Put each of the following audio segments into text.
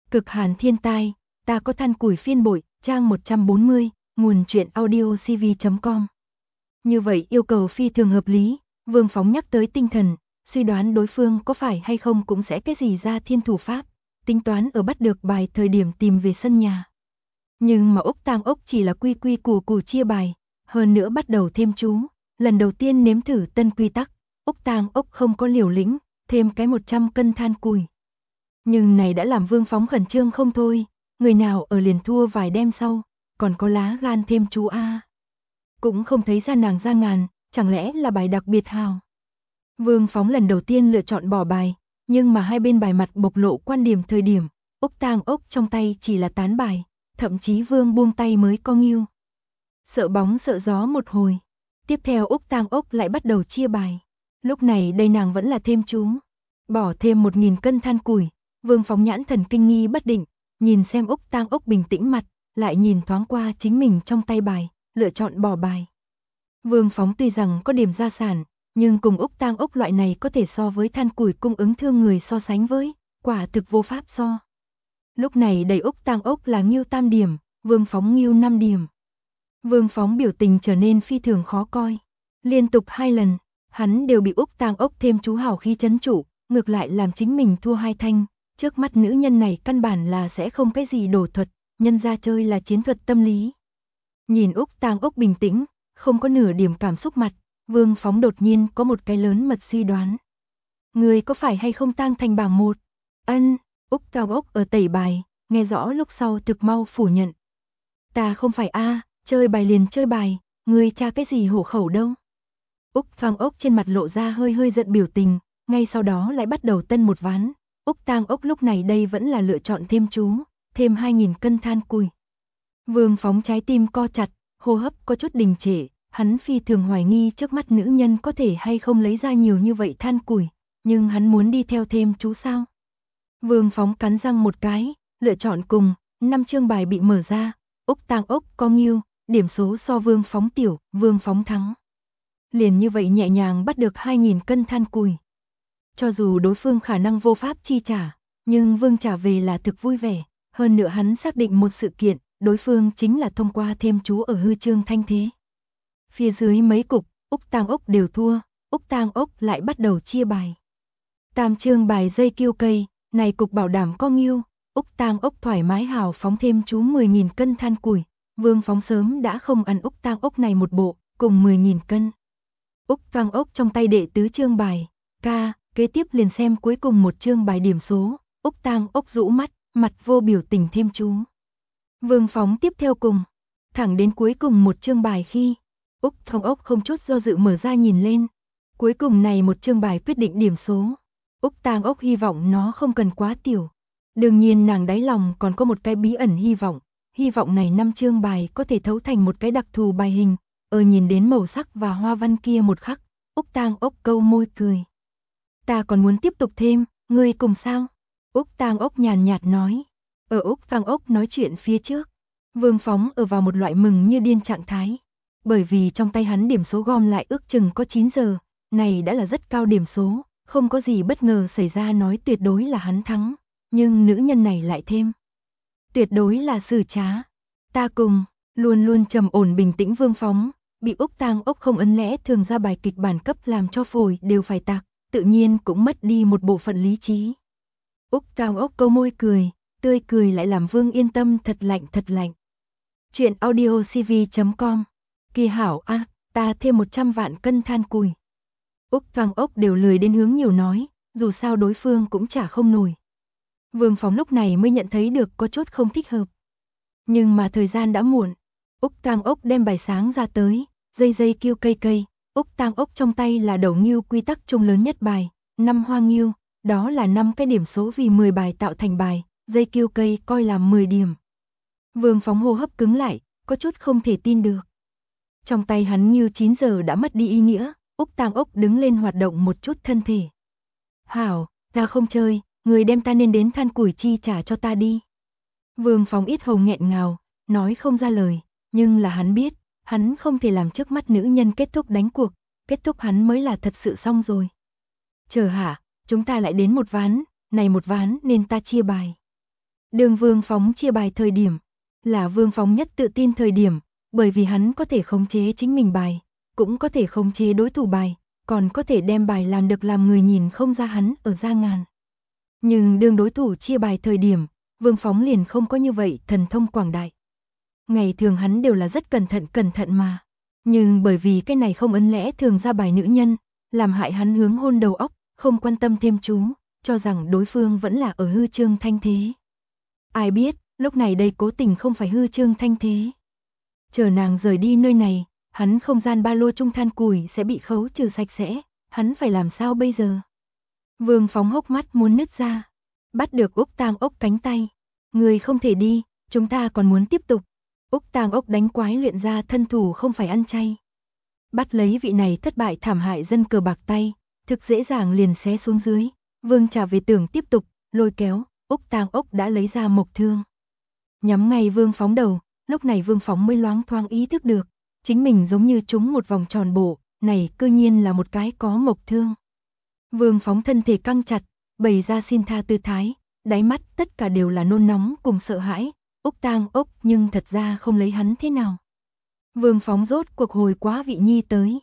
Cực hàn thiên tai, ta có than củi phiên bội, trang 140, nguồn truyện audio cv.com. Như vậy yêu cầu phi thường hợp lý, Vương Phóng nhắc tới tinh thần, suy đoán đối phương có phải hay không cũng sẽ cái gì ra thiên thủ pháp, tính toán ở bắt được bài thời điểm tìm về sân nhà. Nhưng mà Úc Tang Ốc chỉ là quy quy củ củ chia bài, hơn nữa bắt đầu thêm chú, lần đầu tiên nếm thử tân quy tắc, Úc Tang Ốc không có liều lĩnh, thêm cái 100 cân than củi. Nhưng này đã làm Vương Phóng khẩn trương không thôi, người nào ở liền thua vài đêm sau, còn có lá gan thêm chú A. Cũng không thấy ra nàng ra ngàn, chẳng lẽ là bài đặc biệt hào. Vương Phóng lần đầu tiên lựa chọn bỏ bài, nhưng mà hai bên bài mặt bộc lộ quan điểm thời điểm, Úc Tang Ốc trong tay chỉ là tán bài, thậm chí Vương buông tay mới co nghiêu. Sợ bóng sợ gió một hồi, tiếp theo Úc Tang Ốc lại bắt đầu chia bài. Lúc này đây nàng vẫn là thêm chú, bỏ thêm 1000 cân than củi. Vương Phóng nhãn thần kinh nghi bất định, nhìn xem Úc Tang Ốc bình tĩnh mặt, lại nhìn thoáng qua chính mình trong tay bài, lựa chọn bỏ bài. Vương Phóng tuy rằng có điểm gia sản, nhưng cùng Úc Tang Ốc loại này có thể so với than củi cung ứng thương người so sánh với, quả thực vô pháp so. Lúc này đầy Úc Tang Ốc là nghiêu 3 điểm, Vương Phóng nghiêu 5 điểm. Vương Phóng biểu tình trở nên phi thường khó coi. Liên tục 2 lần, hắn đều bị Úc Tang Ốc thêm chú hào khí trấn trụ, ngược lại làm chính mình thua 2 thanh. Trước mắt nữ nhân này căn bản là sẽ không cái gì đổ thuật, nhân ra chơi là chiến thuật tâm lý. Nhìn Úc Tang Ốc bình tĩnh, không có nửa điểm cảm xúc mặt, Vương Phóng đột nhiên có một cái lớn mật suy đoán. Người có phải hay không tang thành bảng 1? Ân, Úc Tang Ốc ở tẩy bài, nghe rõ lúc sau thực mau phủ nhận. Ta không phải a, chơi bài liền chơi bài, người tra cái gì hổ khẩu đâu. Úc Tang Ốc trên mặt lộ ra hơi hơi giận biểu tình, ngay sau đó lại bắt đầu tân một ván. Úc Tang Ốc lúc này đây vẫn là lựa chọn thêm chú, thêm 2000 cân than củi. Vương Phóng trái tim co chặt, hô hấp có chút đình trệ, hắn phi thường hoài nghi trước mắt nữ nhân có thể hay không lấy ra nhiều như vậy than củi, nhưng hắn muốn đi theo thêm chú sao? Vương Phóng cắn răng một cái, lựa chọn cùng, 5 chương bài bị mở ra, Úc Tang Ốc có nghiêu, điểm số so Vương Phóng tiểu, Vương Phóng thắng. Liền như vậy nhẹ nhàng bắt được 2000 cân than củi. Cho dù đối phương khả năng vô pháp chi trả, nhưng Vương trả về là thực vui vẻ, hơn nữa hắn xác định một sự kiện, đối phương chính là thông qua thêm chú ở hư chương thanh thế. Phía dưới mấy cục, Úc Tang Ốc đều thua, Úc Tang Ốc lại bắt đầu chia bài. Tam chương bài dây kiêu cây, này cục bảo đảm có nghiêu, Úc Tang Ốc thoải mái hào phóng thêm chú 10.000 cân than củi, Vương Phóng sớm đã không ăn Úc Tang Ốc này một bộ, cùng 10.000 cân. Úc Tang Ốc trong tay đệ tứ chương bài, ca, kế tiếp liền xem cuối cùng một chương bài điểm số, Úc Tang Ốc rũ mắt, mặt vô biểu tình thêm chú. Vương Phóng tiếp theo cùng, thẳng đến cuối cùng một chương bài khi, Úc Tang Ốc không chút do dự mở ra nhìn lên. Cuối cùng này một chương bài quyết định điểm số. Úc Tang Ốc hy vọng nó không cần quá tiểu. Đương nhiên nàng đáy lòng còn có một cái bí ẩn hy vọng này 5 chương bài có thể thấu thành một cái đặc thù bài hình. Nhìn đến màu sắc và hoa văn kia một khắc, Úc Tang Ốc câu môi cười. Ta còn muốn tiếp tục thêm, ngươi cùng sao? Úc Tang Ốc nhàn nhạt nói. Ở Úc Tang Ốc nói chuyện phía trước, Vương Phóng ở vào một loại mừng như điên trạng thái. Bởi vì trong tay hắn điểm số gom lại ước chừng có 9 giờ, này đã là rất cao điểm số, không có gì bất ngờ xảy ra nói tuyệt đối là hắn thắng, nhưng nữ nhân này lại thêm. Tuyệt đối là xử trá. Ta cùng, luôn luôn trầm ổn bình tĩnh Vương Phóng, bị Úc Tang Ốc không ấn lẽ thường ra bài kịch bản cấp làm cho phổi đều phải tạc, tự nhiên cũng mất đi một bộ phận lý trí. Úc Tang Ốc câu môi cười, tươi cười lại làm Vương yên tâm thật lạnh. Chuyện audio cv.com. Kỳ hảo a, ta thêm 100 vạn cân than củi. Úc Tang Ốc đều lười đến hướng nhiều nói, dù sao đối phương cũng trả không nổi. Vương Phóng lúc này mới nhận thấy được có chút không thích hợp. Nhưng mà thời gian đã muộn. Úc Tang Ốc đem bài sáng ra tới, dây kiêu cây. Úc Tang Ốc trong tay là đầu nghiêu quy tắc chung lớn nhất bài, 5 hoa nghiêu, đó là 5 cái điểm số vì 10 bài tạo thành bài, dây kiêu cây coi là 10 điểm. Vương Phóng hô hấp cứng lại, có chút không thể tin được. Trong tay hắn nghiêu 9 giờ đã mất đi ý nghĩa, Úc Tang Ốc đứng lên hoạt động một chút thân thể. Hảo, ta không chơi, người đem ta nên đến than củi chi trả cho ta đi. Vương Phóng ít hầu nghẹn ngào, nói không ra lời, nhưng là hắn biết, hắn không thể làm trước mắt nữ nhân kết thúc đánh cuộc, kết thúc hắn mới là thật sự xong rồi. Chờ hả, chúng ta lại đến một ván, này một ván nên ta chia bài. Đường Vương Phóng chia bài thời điểm, là Vương Phóng nhất tự tin thời điểm, bởi vì hắn có thể khống chế chính mình bài, cũng có thể khống chế đối thủ bài, còn có thể đem bài làm được làm người nhìn không ra hắn ở ra ngàn. Nhưng đương đối thủ chia bài thời điểm, Vương Phóng liền không có như vậy thần thông quảng đại. Ngày thường hắn đều là rất cẩn thận mà. Nhưng bởi vì cái này không ấn lẽ thường ra bài nữ nhân, làm hại hắn hướng hôn đầu óc, không quan tâm thêm chú, cho rằng đối phương vẫn là ở hư trương thanh thế. Ai biết, lúc này đây cố tình không phải hư trương thanh thế. Chờ nàng rời đi nơi này, hắn không gian ba lô trung than củi sẽ bị khấu trừ sạch sẽ, hắn phải làm sao bây giờ? Vương Phóng hốc mắt muốn nứt ra, bắt được Úc Tang Ốc cánh tay. Người không thể đi, chúng ta còn muốn tiếp tục. Úc Tang Ốc đánh quái luyện ra thân thủ không phải ăn chay. Bắt lấy vị này thất bại thảm hại dân cờ bạc tay, thực dễ dàng liền xé xuống dưới. Vương trả về tưởng tiếp tục, lôi kéo, Úc Tang Ốc đã lấy ra mộc thương. Nhắm ngay Vương Phóng đầu, lúc này Vương Phóng mới loáng thoáng ý thức được, chính mình giống như trúng một vòng tròn bộ, này cư nhiên là một cái có mộc thương. Vương Phóng thân thể căng chặt, bày ra xin tha tư thái, đáy mắt tất cả đều là nôn nóng cùng sợ hãi, Úc Tang Ốc nhưng thật ra không lấy hắn thế nào. Vương Phóng rốt cuộc hồi quá vị nhi tới.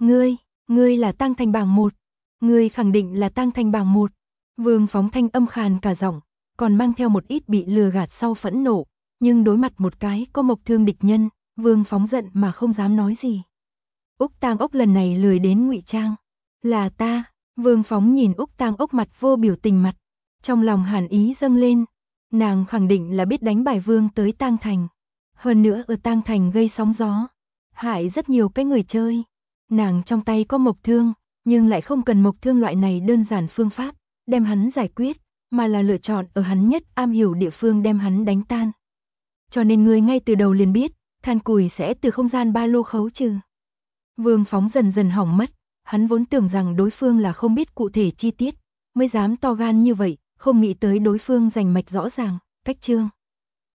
Ngươi là Tăng Thành bảng 1. Ngươi khẳng định là Tăng Thành bảng 1. Vương Phóng thanh âm khàn cả giọng, còn mang theo một ít bị lừa gạt sau phẫn nộ, nhưng đối mặt một cái có mộc thương địch nhân, Vương Phóng giận mà không dám nói gì. Úc Tang Ốc lần này lười đến ngụy trang. Là ta. Vương Phóng nhìn Úc Tang Ốc mặt vô biểu tình mặt, trong lòng hàn ý dâng lên. Nàng khẳng định là biết đánh bài Vương tới Tang Thành. Hơn nữa ở Tang Thành gây sóng gió, hại rất nhiều cái người chơi. Nàng trong tay có mộc thương, nhưng lại không cần mộc thương loại này đơn giản phương pháp, đem hắn giải quyết, mà là lựa chọn ở hắn nhất am hiểu địa phương đem hắn đánh tan. Cho nên ngươi ngay từ đầu liền biết, than củi sẽ từ không gian ba lô khấu trừ. Vương Phóng dần dần hỏng mất, hắn vốn tưởng rằng đối phương là không biết cụ thể chi tiết, mới dám to gan như vậy, không nghĩ tới đối phương rành mạch rõ ràng, cách chương.